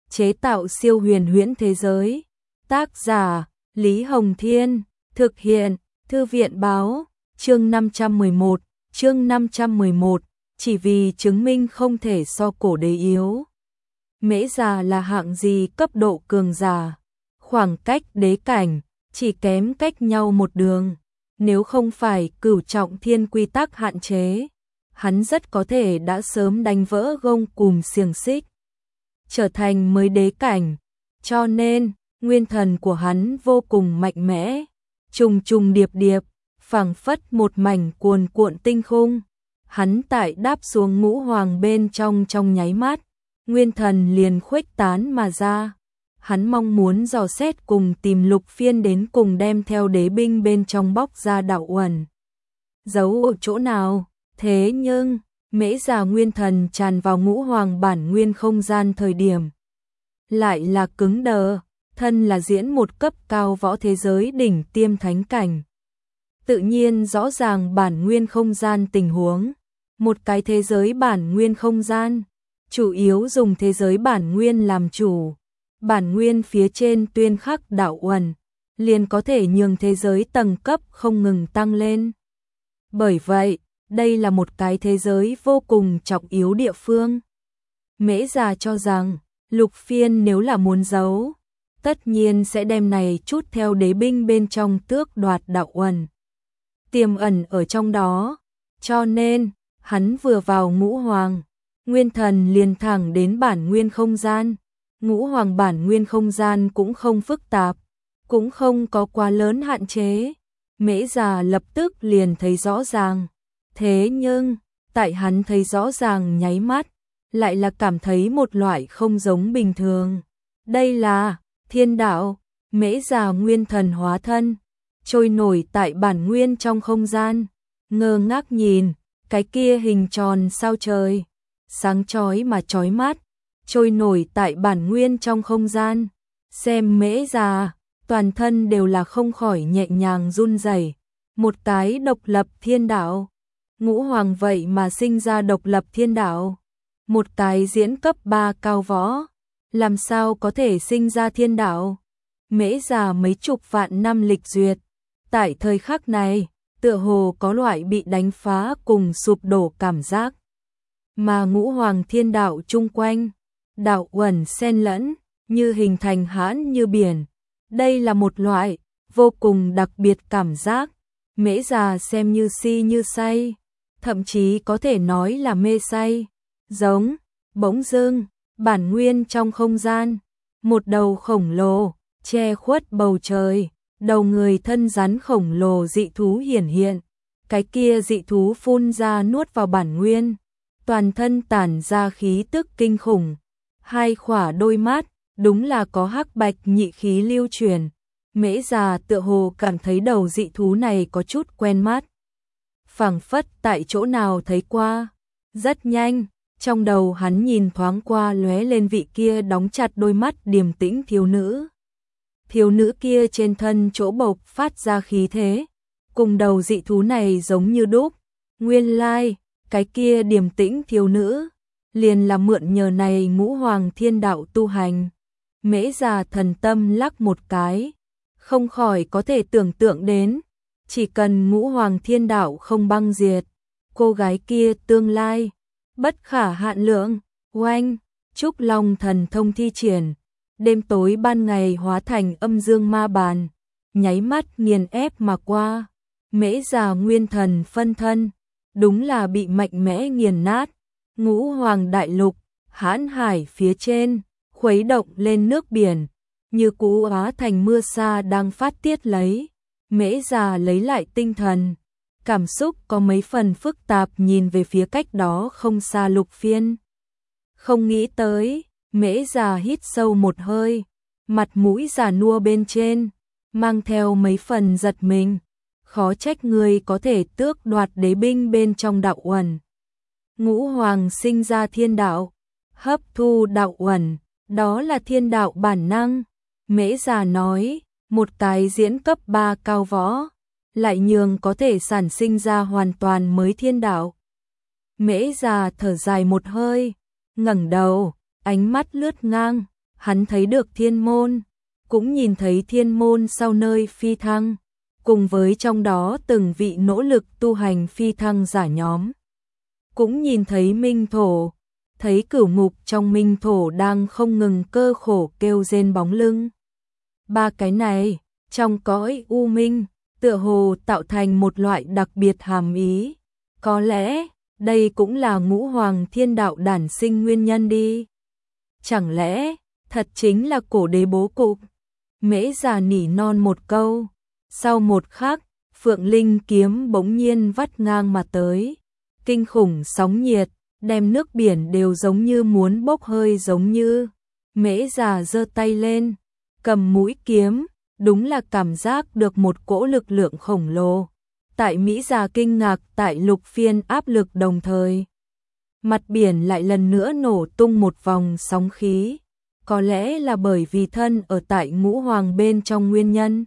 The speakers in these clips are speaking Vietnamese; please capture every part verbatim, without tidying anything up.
chế tạo siêu huyền huyễn thế giới. Tác giả Lý Hồng Thiên, thực hiện Thư viện Báo. Chương năm trăm mười một, chương năm trăm mười một, chỉ vì chứng minh không thể so cổ đế yếu. Mễ Già là hạng gì cấp độ cường giả, khoảng cách đế cảnh chỉ kém cách nhau một đường, nếu không phải cửu trọng thiên quy tắc hạn chế, hắn rất có thể đã sớm đánh vỡ gông cùm xiềng xích, trở thành mới đế cảnh, cho nên nguyên thần của hắn vô cùng mạnh mẽ, trùng trùng điệp điệp, phảng phất một mảnh cuồn cuộn tinh khung. Hắn tại đáp xuống ngũ hoàng bên trong trong nháy mắt, nguyên thần liền khuếch tán mà ra. Hắn mong muốn dò xét cùng tìm Lục Phiên đến cùng đem theo đế binh bên trong bóc ra đạo uẩn. Giấu ở chỗ nào? Thế nhưng, Mễ Già nguyên thần tràn vào ngũ hoàng bản nguyên không gian thời điểm. Lại là cứng đờ, thân là diễn một cấp cao võ thế giới đỉnh tiêm thánh cảnh. Tự nhiên rõ ràng bản nguyên không gian tình huống. Một cái thế giới bản nguyên không gian, chủ yếu dùng thế giới bản nguyên làm chủ. Bản nguyên phía trên tuyên khắc đạo uẩn, liền có thể nhường thế giới tầng cấp không ngừng tăng lên. Bởi vậy, đây là một cái thế giới vô cùng trọng yếu địa phương. Mễ Già cho rằng, Lục Phiên nếu là muốn giấu, tất nhiên sẽ đem này chút theo đế binh bên trong tước đoạt đạo uẩn, tiềm ẩn ở trong đó, cho nên hắn vừa vào ngũ hoàng, nguyên thần liền thẳng đến bản nguyên không gian. Ngũ hoàng bản nguyên không gian cũng không phức tạp, cũng không có quá lớn hạn chế. Mễ Già lập tức liền thấy rõ ràng. Thế nhưng, tại hắn thấy rõ ràng nháy mắt, lại là cảm thấy một loại không giống bình thường. Đây là thiên đạo. Mễ Già nguyên thần hóa thân, trôi nổi tại bản nguyên trong không gian, ngơ ngác nhìn cái kia hình tròn sao trời, sáng chói mà chói mắt, trôi nổi tại bản nguyên trong không gian. Xem Mễ Già, toàn thân đều là không khỏi nhẹ nhàng run rẩy. Một cái độc lập thiên đạo, ngũ hoàng vậy mà sinh ra độc lập thiên đạo. Một cái diễn cấp ba cao võ, làm sao có thể sinh ra thiên đạo? Mễ Già mấy chục vạn năm lịch duyệt, tại thời khắc này, tựa hồ có loại bị đánh phá cùng sụp đổ cảm giác. Mà ngũ hoàng thiên đạo chung quanh, đạo uẩn xen lẫn, như hình thành hãn như biển. Đây là một loại vô cùng đặc biệt cảm giác. Mễ Già xem như si như say, thậm chí có thể nói là mê say. Giống, bỗng dưng, bản nguyên trong không gian, một đầu khổng lồ, che khuất bầu trời, đầu người thân rắn khổng lồ dị thú hiển hiện. Cái kia dị thú phun ra nuốt vào bản nguyên, toàn thân tản ra khí tức kinh khủng. Hai khỏa đôi mắt, đúng là có hắc bạch nhị khí lưu truyền. Mễ Già tựa hồ cảm thấy đầu dị thú này có chút quen mắt. Phảng phất tại chỗ nào thấy qua. Rất nhanh, trong đầu hắn nhìn thoáng qua lóe lên vị kia đóng chặt đôi mắt điềm tĩnh thiếu nữ. Thiếu nữ kia trên thân chỗ bộc phát ra khí thế, cùng đầu dị thú này giống như đúc. Nguyên lai, cái kia điềm tĩnh thiếu nữ liền là mượn nhờ này ngũ hoàng thiên đạo tu hành. Mễ Già thần tâm lắc một cái, không khỏi có thể tưởng tượng đến, chỉ cần ngũ hoàng thiên đạo không băng diệt, cô gái kia tương lai bất khả hạn lượng. Oanh, Trúc Long thần thông thi triển, đêm tối ban ngày hóa thành âm dương ma bàn, nháy mắt nghiền ép mà qua. Mễ Già nguyên thần phân thân, đúng là bị mạnh mẽ nghiền nát. Ngũ hoàng đại lục, hãn hải phía trên, khuấy động lên nước biển, như cũ hóa thành mưa sa đang phát tiết lấy. Mễ Già lấy lại tinh thần, cảm xúc có mấy phần phức tạp nhìn về phía cách đó không xa Lục Phiên. Không nghĩ tới, Mễ Già hít sâu một hơi, mặt mũi già nua bên trên, mang theo mấy phần giật mình. Khó trách người có thể tước đoạt đế binh bên trong đạo uẩn. Ngũ hoàng sinh ra thiên đạo, hấp thu đạo uẩn, đó là thiên đạo bản năng. Mễ Già nói, một cái diễn cấp ba cao võ, lại nhường có thể sản sinh ra hoàn toàn mới thiên đạo. Mễ Già thở dài một hơi, ngẩng đầu, ánh mắt lướt ngang, hắn thấy được thiên môn, cũng nhìn thấy thiên môn sau nơi phi thăng, cùng với trong đó từng vị nỗ lực tu hành phi thăng giả nhóm. Cũng nhìn thấy minh thổ, thấy cửu ngục trong minh thổ đang không ngừng cơ khổ kêu rên bóng lưng. Ba cái này, trong cõi u minh, tựa hồ tạo thành một loại đặc biệt hàm ý. Có lẽ, đây cũng là ngũ hoàng thiên đạo đản sinh nguyên nhân đi. Chẳng lẽ, thật chính là cổ đế bố cục? Mễ già nỉ non một câu, sau một khắc, Phượng Linh kiếm bỗng nhiên vắt ngang mà tới. Kinh khủng sóng nhiệt, đem nước biển đều giống như muốn bốc hơi giống như. Mễ già giơ tay lên, cầm mũi kiếm, đúng là cảm giác được một cỗ lực lượng khổng lồ. Tại Mỹ già kinh ngạc tại Lục Phiên áp lực đồng thời. Mặt biển lại lần nữa nổ tung một vòng sóng khí. Có lẽ là bởi vì thân ở tại ngũ hoàng bên trong nguyên nhân.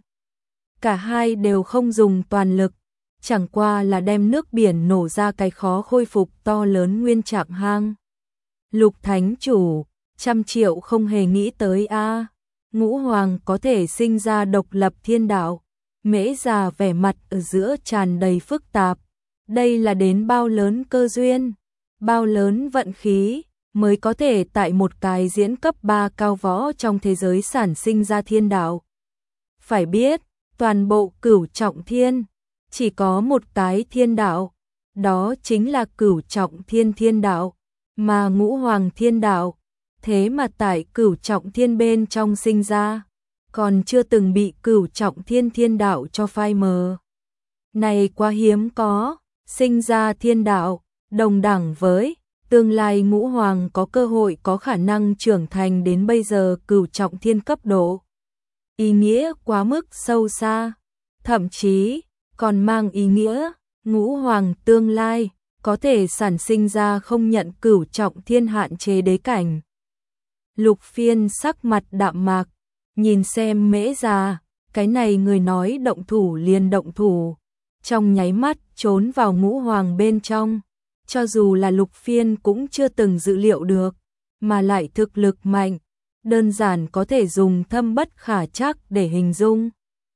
Cả hai đều không dùng toàn lực, chẳng qua là đem nước biển nổ ra cái khó khôi phục to lớn nguyên trạng hang. Lục Thánh Chủ, trăm triệu không hề nghĩ tới a ngũ hoàng có thể sinh ra độc lập thiên đạo. Mễ già vẻ mặt ở giữa tràn đầy phức tạp. Đây là đến bao lớn cơ duyên, bao lớn vận khí, mới có thể tại một cái diễn cấp ba cao võ trong thế giới sản sinh ra thiên đạo. Phải biết, toàn bộ cửu trọng thiên, chỉ có một cái thiên đạo, đó chính là cửu trọng thiên thiên đạo, mà ngũ hoàng thiên đạo, thế mà tại cửu trọng thiên bên trong sinh ra, còn chưa từng bị cửu trọng thiên thiên đạo cho phai mờ. Này quá hiếm có, sinh ra thiên đạo, đồng đẳng với tương lai ngũ hoàng có cơ hội có khả năng trưởng thành đến bây giờ cửu trọng thiên cấp độ. Ý nghĩa quá mức sâu xa, thậm chí còn mang ý nghĩa ngũ hoàng tương lai có thể sản sinh ra không nhận cửu trọng thiên hạn chế đế cảnh. Lục Phiên sắc mặt đạm mạc, nhìn xem Mễ già, cái này người nói động thủ liền động thủ, trong nháy mắt trốn vào ngũ hoàng bên trong. Cho dù là Lục Phiên cũng chưa từng dự liệu được, mà lại thực lực mạnh, đơn giản có thể dùng thâm bất khả trắc để hình dung.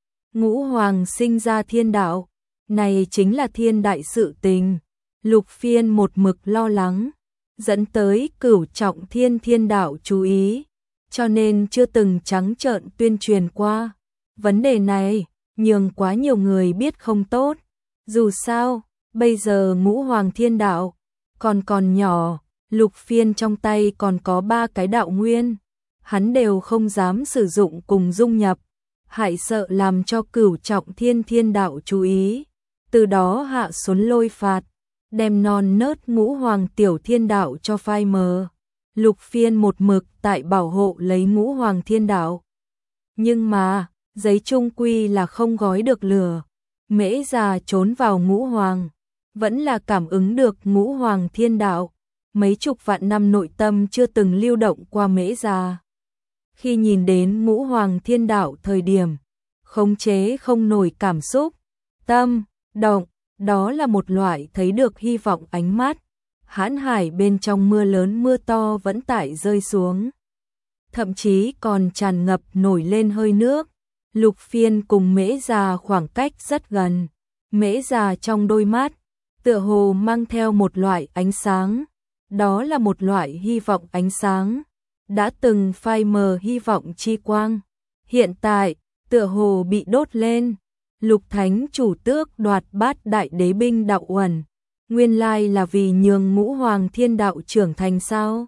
Ngũ hoàng sinh ra thiên đạo, này chính là thiên đại sự tình. Lục Phiên một mực lo lắng, dẫn tới cửu trọng thiên thiên đạo chú ý, cho nên chưa từng trắng trợn tuyên truyền qua. Vấn đề này, nhường quá nhiều người biết không tốt. Dù sao, bây giờ ngũ hoàng thiên đạo còn còn nhỏ, Lục Phiên trong tay còn có ba cái đạo nguyên, hắn đều không dám sử dụng cùng dung nhập, hại sợ làm cho cửu trọng thiên thiên đạo chú ý, từ đó hạ xuống lôi phạt, đem non nớt ngũ hoàng tiểu thiên đạo cho phai mờ. Lục Phiên một mực tại bảo hộ lấy ngũ hoàng thiên đạo. Nhưng mà, giấy chung quy là không gói được lửa. Mễ già trốn vào ngũ hoàng, vẫn là cảm ứng được ngũ hoàng thiên đạo. Mấy chục vạn năm nội tâm chưa từng lưu động qua Mễ già. Khi nhìn đến ngũ hoàng thiên đạo thời điểm, khống chế không nổi cảm xúc, tâm, động, đó là một loại thấy được hy vọng ánh mắt. Hãn hải bên trong mưa lớn mưa to vẫn tại rơi xuống, thậm chí còn tràn ngập nổi lên hơi nước. Lục Phiên cùng Mễ già khoảng cách rất gần, Mễ già trong đôi mắt tựa hồ mang theo một loại ánh sáng, đó là một loại hy vọng ánh sáng, đã từng phai mờ hy vọng chi quang, hiện tại tựa hồ bị đốt lên. Lục Thánh Chủ tước đoạt bát đại đế binh đạo uẩn, nguyên lai là vì nhường ngũ hoàng thiên đạo trưởng thành sao?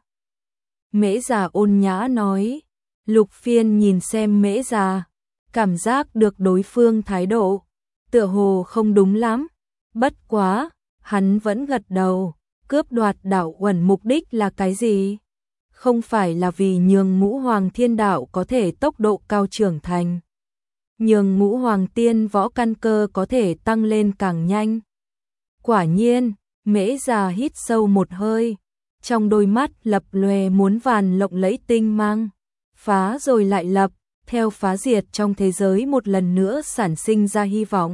Mễ già ôn nhã nói. Lục Phiên nhìn xem Mễ già, cảm giác được đối phương thái độ tựa hồ không đúng lắm, bất quá hắn vẫn gật đầu. Cướp đoạt đạo uẩn mục đích là cái gì? Không phải là vì nhường ngũ hoàng thiên đạo có thể tốc độ cao trưởng thành, nhường ngũ hoàng tiên võ căn cơ có thể tăng lên càng nhanh. Quả nhiên, Mễ già hít sâu một hơi, trong đôi mắt lập lòe muốn vàn lộng lẫy tinh mang, phá rồi lại lập, theo phá diệt trong thế giới một lần nữa sản sinh ra hy vọng.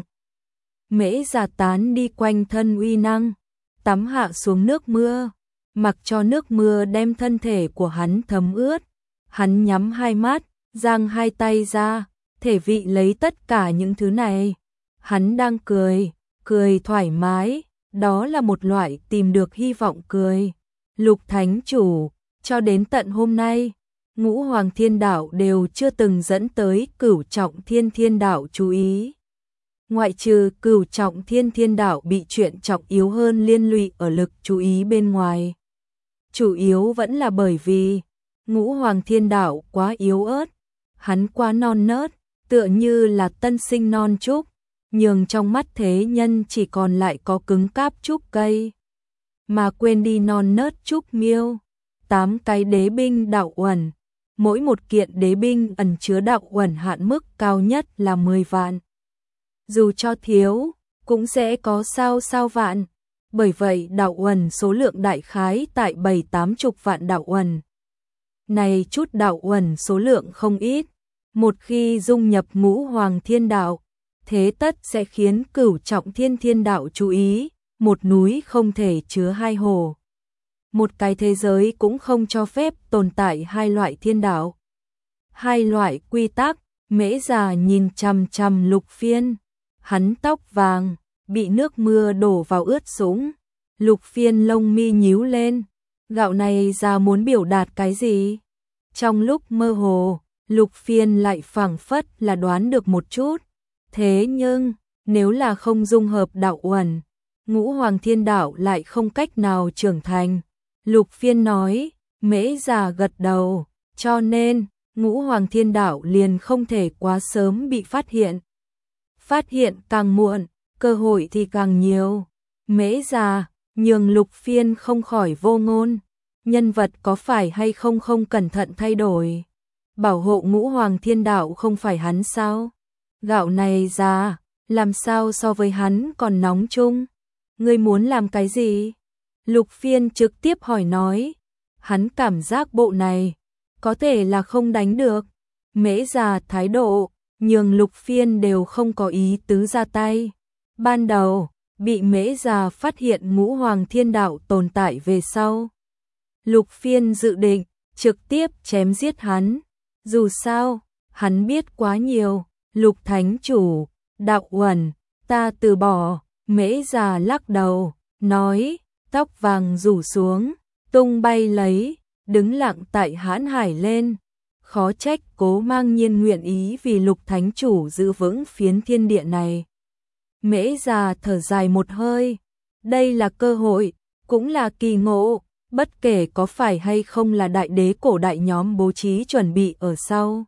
Mễ già tán đi quanh thân uy năng, tắm hạ xuống nước mưa, mặc cho nước mưa đem thân thể của hắn thấm ướt, Hắn nhắm hai mắt, giang hai tay ra, thể vị lấy tất cả những thứ này. Hắn đang cười, cười thoải mái, đó là một loại tìm được hy vọng cười. Lục Thánh Chủ, cho đến tận hôm nay, Ngũ Hoàng Thiên Đạo đều chưa từng dẫn tới Cửu Trọng Thiên Thiên Đạo chú ý. Ngoại trừ Cửu Trọng Thiên Thiên Đạo bị chuyện trọng yếu hơn liên lụy ở lực chú ý bên ngoài. Chủ yếu vẫn là bởi vì Ngũ Hoàng Thiên Đạo quá yếu ớt, hắn quá non nớt, tựa như là tân sinh non trúc, nhường trong mắt thế nhân chỉ còn lại có cứng cáp trúc cây. Mà quên đi non nớt trúc miêu, tám cái đế binh đạo uẩn, mỗi một kiện đế binh ẩn chứa đạo uẩn hạn mức cao nhất là mười vạn. Dù cho thiếu, cũng sẽ có sao sao vạn, bởi vậy đạo uẩn số lượng đại khái tại bảy tám chục vạn đạo uẩn. Này chút đạo uẩn số lượng không ít, một khi dung nhập Ngũ Hoàng Thiên Đạo, thế tất sẽ khiến Cửu Trọng Thiên Thiên Đạo chú ý, một núi không thể chứa hai hồ. Một cái thế giới cũng không cho phép tồn tại hai loại thiên đạo. Hai loại quy tắc, Mễ Già nhìn chằm chằm Lục Phiên, hắn tóc vàng, bị nước mưa đổ vào ướt sũng. Lục Phiên lông mi nhíu lên, gạo này già muốn biểu đạt cái gì? Trong lúc mơ hồ, Lục Phiên lại phảng phất là đoán được một chút. Thế nhưng, nếu là không dung hợp đạo uẩn, Ngũ Hoàng Thiên Đạo lại không cách nào trưởng thành. Lục Phiên nói, Mễ Già gật đầu, cho nên, Ngũ Hoàng Thiên Đạo liền không thể quá sớm bị phát hiện. Phát hiện càng muộn, cơ hội thì càng nhiều. Mễ Già, nhường Lục Phiên không khỏi vô ngôn. Nhân vật có phải hay không không cẩn thận thay đổi. Bảo hộ Ngũ Hoàng Thiên Đạo không phải hắn sao? Gạo này già, làm sao so với hắn còn nóng chung? Ngươi muốn làm cái gì? Lục Phiên trực tiếp hỏi nói. Hắn cảm giác bộ này có thể là không đánh được. Mễ Già thái độ, nhường Lục Phiên đều không có ý tứ ra tay. Ban đầu, bị Mễ Già phát hiện Ngũ Hoàng Thiên Đạo tồn tại về sau. Lục Phiên dự định trực tiếp chém giết hắn. Dù sao, hắn biết quá nhiều. Lục Thánh Chủ, đạo uẩn, ta từ bỏ. Mễ Già lắc đầu, nói, tóc vàng rủ xuống, tung bay lấy, đứng lặng tại hãn hải lên. Khó trách Cố Mang Nhiên nguyện ý vì Lục Thánh Chủ giữ vững phiến thiên địa này. Mễ Già thở dài một hơi, đây là cơ hội, cũng là kỳ ngộ, bất kể có phải hay không là đại đế cổ đại nhóm bố trí chuẩn bị ở sau.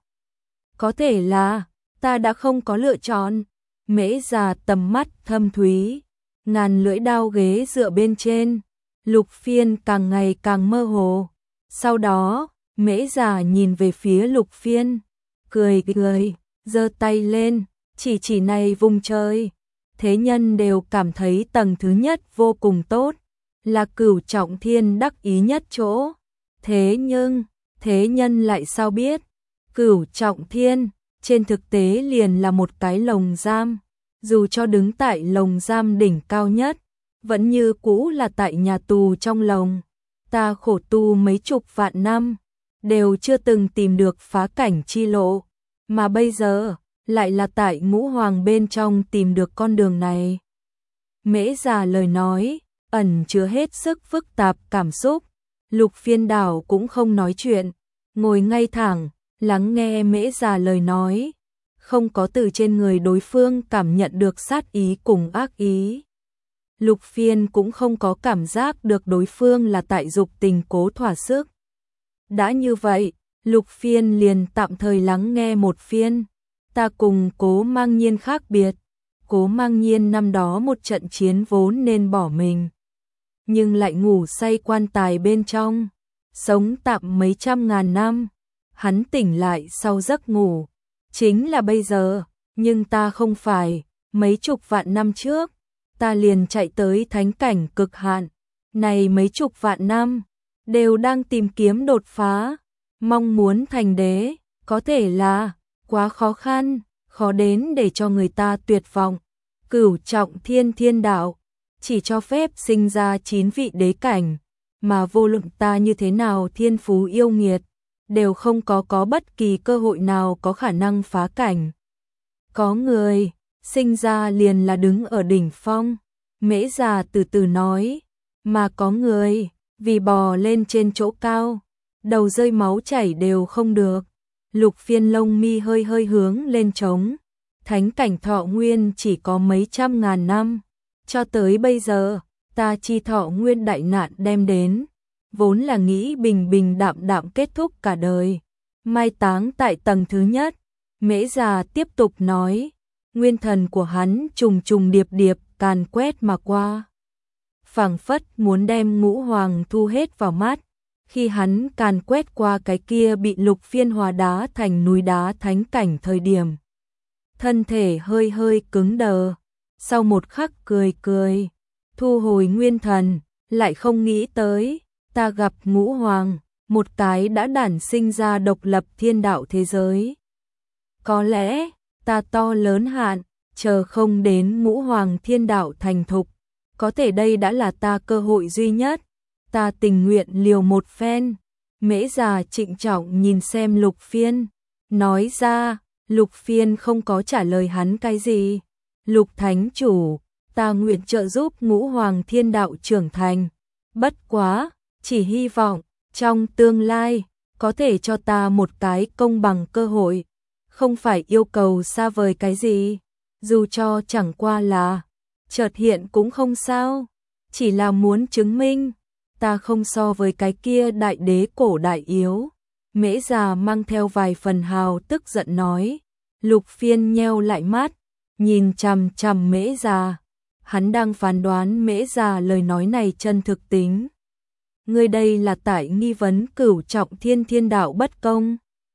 Có thể là, ta đã không có lựa chọn. Mễ Già tầm mắt thâm thúy, ngàn lưỡi đao ghế dựa bên trên. Lục Phiên càng ngày càng mơ hồ. Sau đó, Mễ Già nhìn về phía Lục Phiên, cười cười, giơ tay lên, chỉ chỉ này vùng trời. Thế nhân đều cảm thấy tầng thứ nhất vô cùng tốt, là Cửu Trọng Thiên đắc ý nhất chỗ. Thế nhưng, thế nhân lại sao biết, Cửu Trọng Thiên trên thực tế liền là một cái lồng giam. Dù cho đứng tại lồng giam đỉnh cao nhất, vẫn như cũ là tại nhà tù trong lồng. Ta khổ tu mấy chục vạn năm, đều chưa từng tìm được phá cảnh chi lộ, mà bây giờ lại là tại Ngũ Hoàng bên trong tìm được con đường này. Mễ Già lời nói ẩn chứa hết sức phức tạp cảm xúc. Lục Phiên Đảo cũng không nói chuyện, ngồi ngay thẳng, lắng nghe Mễ Già lời nói, không có từ trên người đối phương cảm nhận được sát ý cùng ác ý. Lục Phiên cũng không có cảm giác được đối phương là tại dục tình cố thỏa sức. Đã như vậy, Lục Phiên liền tạm thời lắng nghe một phiên. Ta cùng Cố Mang Nhiên khác biệt. Cố Mang Nhiên năm đó một trận chiến vốn nên bỏ mình, nhưng lại ngủ say quan tài bên trong, sống tạm mấy trăm ngàn năm. Hắn tỉnh lại sau giấc ngủ, chính là bây giờ, nhưng ta không phải. Mấy chục vạn năm trước, ta liền chạy tới thánh cảnh cực hạn. Này mấy chục vạn năm, đều đang tìm kiếm đột phá, mong muốn thành đế, có thể là quá khó khăn, khó đến để cho người ta tuyệt vọng. Cửu Trọng Thiên Thiên Đạo chỉ cho phép sinh ra chín vị đế cảnh, mà vô luận ta như thế nào thiên phú yêu nghiệt, đều không có có bất kỳ cơ hội nào có khả năng phá cảnh. Có người, sinh ra liền là đứng ở đỉnh phong, Mễ già từ từ nói, mà có người, vì bò lên trên chỗ cao, đầu rơi máu chảy đều không được. Lục Phiên lông mi hơi hơi hướng lên trống, thánh cảnh thọ nguyên chỉ có mấy trăm ngàn năm, cho tới bây giờ, ta chi thọ nguyên đại nạn đem đến, vốn là nghĩ bình bình đạm đạm kết thúc cả đời, mai táng tại tầng thứ nhất. Mễ già tiếp tục nói, nguyên thần của hắn trùng trùng điệp điệp càn quét mà qua, phảng phất muốn đem ngũ hoàng thu hết vào mắt. Khi hắn càn quét qua cái kia bị Lục Phiên hòa đá thành núi đá thánh cảnh thời điểm, thân thể hơi hơi cứng đờ, sau một khắc cười cười, thu hồi nguyên thần, lại không nghĩ tới, ta gặp ngũ hoàng, một cái đã đản sinh ra độc lập thiên đạo thế giới. Có lẽ, ta to lớn hạn, chờ không đến ngũ hoàng thiên đạo thành thục, có thể đây đã là ta cơ hội duy nhất, ta tình nguyện liều một phen. Mễ già trịnh trọng nhìn xem Lục Phiên, nói ra, Lục Phiên không có trả lời hắn cái gì. Lục thánh chủ, ta nguyện trợ giúp ngũ hoàng thiên đạo trưởng thành, bất quá, chỉ hy vọng, trong tương lai, có thể cho ta một cái công bằng cơ hội, không phải yêu cầu xa vời cái gì, dù cho chẳng qua là chợt hiện cũng không sao, chỉ là muốn chứng minh, ta không so với cái kia đại đế cổ đại yếu. Mễ già mang theo vài phần hào tức giận nói. Lục Phiên nheo lại mắt, nhìn chằm chằm Mễ già, hắn đang phán đoán Mễ già lời nói này chân thực tính. Ngươi đây là tại nghi vấn cửu trọng thiên thiên đạo bất công?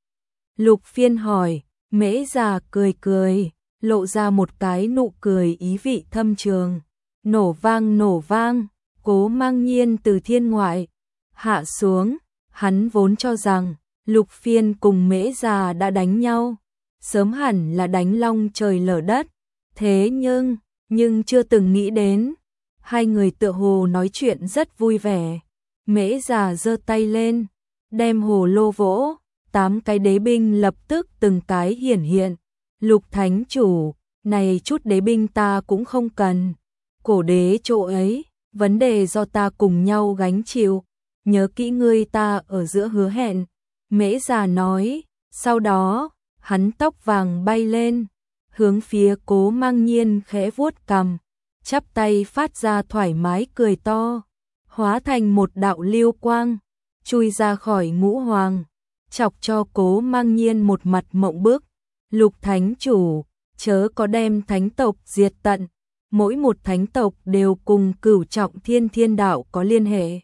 Lục Phiên hỏi. Mễ già cười cười, lộ ra một cái nụ cười ý vị thâm trường. Nổ vang nổ vang, Cố Mang Nhiên từ thiên ngoại hạ xuống, hắn vốn cho rằng Lục Phiên cùng Mễ già đã đánh nhau, sớm hẳn là đánh long trời lở đất, thế nhưng, nhưng chưa từng nghĩ đến, hai người tựa hồ nói chuyện rất vui vẻ. Mễ già giơ tay lên, đem hồ lô vỗ, tám cái đế binh lập tức từng cái hiển hiện. Lục thánh chủ, này chút đế binh ta cũng không cần, cổ đế chỗ ấy, vấn đề do ta cùng nhau gánh chịu, nhớ kỹ ngươi ta ở giữa hứa hẹn. Mễ già nói, sau đó, hắn tóc vàng bay lên, hướng phía Cố Mang Nhiên khẽ vuốt cằm, chắp tay phát ra thoải mái cười to, hóa thành một đạo lưu quang, chui ra khỏi ngũ hoàng, chọc cho Cố Mang Nhiên một mặt mộng bức. Lục thánh chủ, chớ có đem thánh tộc diệt tận, mỗi một thánh tộc đều cùng cửu trọng thiên thiên đạo có liên hệ.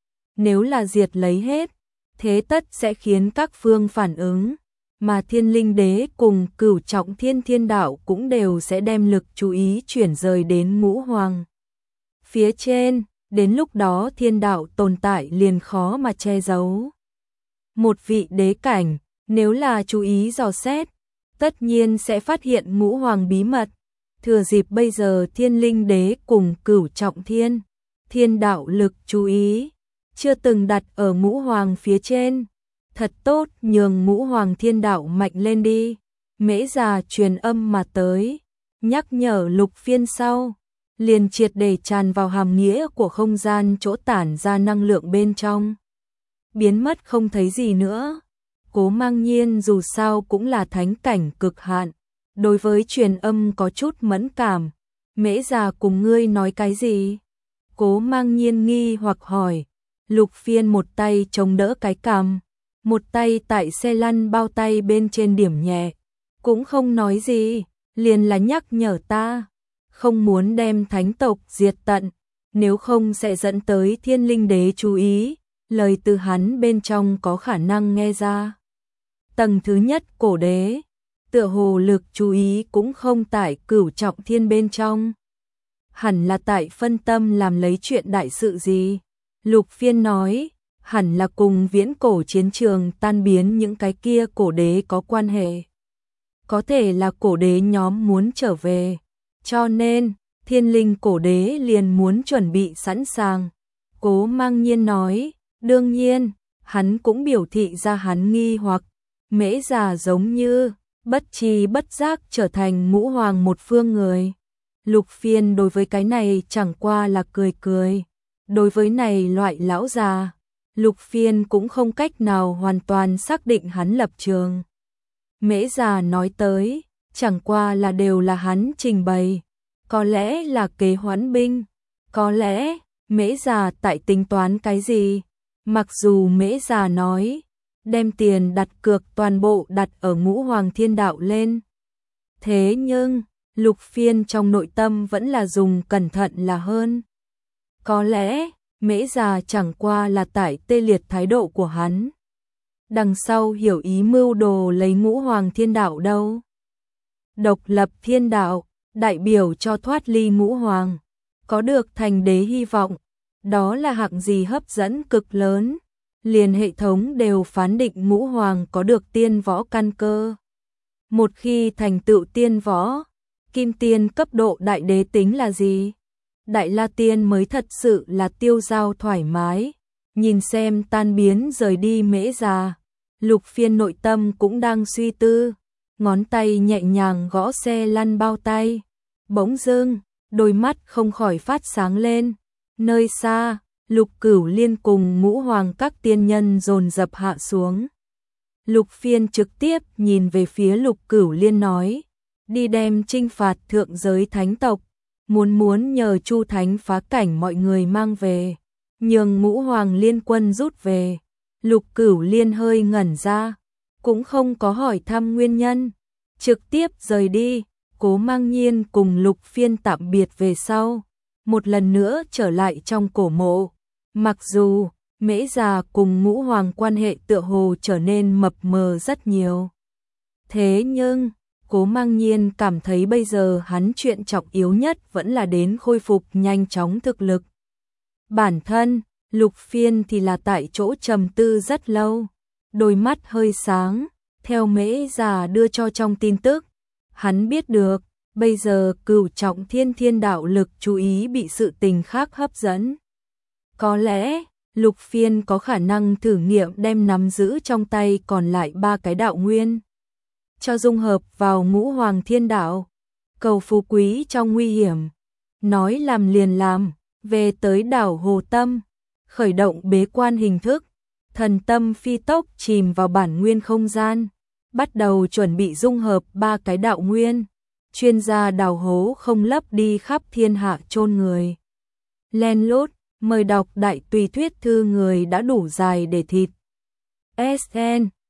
Nếu là diệt lấy hết, thế tất sẽ khiến các phương phản ứng, mà thiên linh đế cùng cửu trọng thiên thiên đạo cũng đều sẽ đem lực chú ý chuyển rời đến ngũ hoàng phía trên, đến lúc đó thiên đạo tồn tại liền khó mà che giấu. Một vị đế cảnh, nếu là chú ý dò xét, tất nhiên sẽ phát hiện ngũ hoàng bí mật. Thừa dịp bây giờ thiên linh đế cùng cửu trọng thiên, thiên đạo lực chú ý, chưa từng đặt ở ngũ hoàng phía trên. Thật tốt nhường ngũ hoàng thiên đạo mạnh lên đi. Mễ già truyền âm mà tới, nhắc nhở Lục Phiên sau, liền triệt để tràn vào hàm nghĩa của không gian chỗ tản ra năng lượng bên trong. Biến mất không thấy gì nữa. Cố Mang Nhiên dù sao cũng là thánh cảnh cực hạn, đối với truyền âm có chút mẫn cảm. Mễ già cùng ngươi nói cái gì? Cố Mang Nhiên nghi hoặc hỏi. Lục Phiên một tay chống đỡ cái cằm, một tay tại xe lăn bao tay bên trên điểm nhẹ, cũng không nói gì, liền là nhắc nhở ta, không muốn đem thánh tộc diệt tận, nếu không sẽ dẫn tới thiên linh đế chú ý, lời từ hắn bên trong có khả năng nghe ra. Tầng thứ nhất cổ đế, tựa hồ lực chú ý cũng không tại cửu trọng thiên bên trong, hẳn là tại phân tâm làm lấy chuyện đại sự gì. Lục Phiên nói, hẳn là cùng viễn cổ chiến trường tan biến những cái kia cổ đế có quan hệ. Có thể là cổ đế nhóm muốn trở về, cho nên thiên linh cổ đế liền muốn chuẩn bị sẵn sàng. Cố Mang Nhiên nói, đương nhiên, hắn cũng biểu thị ra hắn nghi hoặc, Mễ Già giống như bất tri bất giác trở thành Ngũ Hoàng một phương người. Lục Phiên đối với cái này chẳng qua là cười cười. Đối với này loại lão già, Lục Phiên cũng không cách nào hoàn toàn xác định hắn lập trường. Mễ Già nói tới, chẳng qua là đều là hắn trình bày. Có lẽ là kế hoãn binh, có lẽ Mễ Già tại tính toán cái gì. Mặc dù Mễ Già nói, đem tiền đặt cược toàn bộ đặt ở Ngũ Hoàng Thiên Đạo lên. Thế nhưng, Lục Phiên trong nội tâm vẫn là dùng cẩn thận là hơn. Có lẽ, Mễ Già chẳng qua là tại tê liệt thái độ của hắn. Đằng sau hiểu ý mưu đồ lấy Ngũ Hoàng Thiên Đạo đâu. Độc lập thiên đạo, đại biểu cho thoát ly Ngũ Hoàng, có được thành đế hy vọng. Đó là hạng gì hấp dẫn cực lớn. Liền hệ thống đều phán định Ngũ Hoàng có được tiên võ căn cơ. Một khi thành tựu tiên võ, kim tiên cấp độ đại đế tính là gì? Đại La Tiên mới thật sự là tiêu dao thoải mái. Nhìn xem tan biến rời đi Mễ Già, Lục Phiên nội tâm cũng đang suy tư. Ngón tay nhẹ nhàng gõ xe lăn bao tay. Bỗng dưng, đôi mắt không khỏi phát sáng lên. Nơi xa, Lục Cửu Liên cùng Ngũ Hoàng các tiên nhân dồn dập hạ xuống. Lục Phiên trực tiếp nhìn về phía Lục Cửu Liên nói, đi đem chinh phạt thượng giới thánh tộc, muốn muốn nhờ Chu Thánh phá cảnh mọi người mang về, nhường Ngũ Hoàng liên quân rút về. Lục Cửu Liên hơi ngẩn ra, cũng không có hỏi thăm nguyên nhân, trực tiếp rời đi. Cố Mang Nhiên cùng Lục Phiên tạm biệt về sau, một lần nữa trở lại trong cổ mộ. Mặc dù Mễ Già cùng Ngũ Hoàng quan hệ tựa hồ trở nên mập mờ rất nhiều, thế nhưng Cố Mang Nhiên cảm thấy bây giờ hắn chuyện trọng yếu nhất vẫn là đến khôi phục nhanh chóng thực lực. Bản thân, Lục Phiên thì là tại chỗ trầm tư rất lâu, đôi mắt hơi sáng, theo Mễ Già đưa cho trong tin tức. Hắn biết được, bây giờ Cửu Trọng Thiên Thiên đạo lực chú ý bị sự tình khác hấp dẫn. Có lẽ, Lục Phiên có khả năng thử nghiệm đem nắm giữ trong tay còn lại ba cái đạo nguyên, cho dung hợp vào Ngũ Hoàng Thiên Đạo, cầu phú quý trong nguy hiểm. Nói làm liền làm, về tới đảo Hồ Tâm, khởi động bế quan hình thức, thần tâm phi tốc chìm vào bản nguyên không gian, bắt đầu chuẩn bị dung hợp ba cái đạo nguyên. Chuyên gia đào hố không lấp đi khắp thiên hạ chôn người. Len lút, mời đọc đại tùy thuyết thư người đã đủ dài để thịt. ét en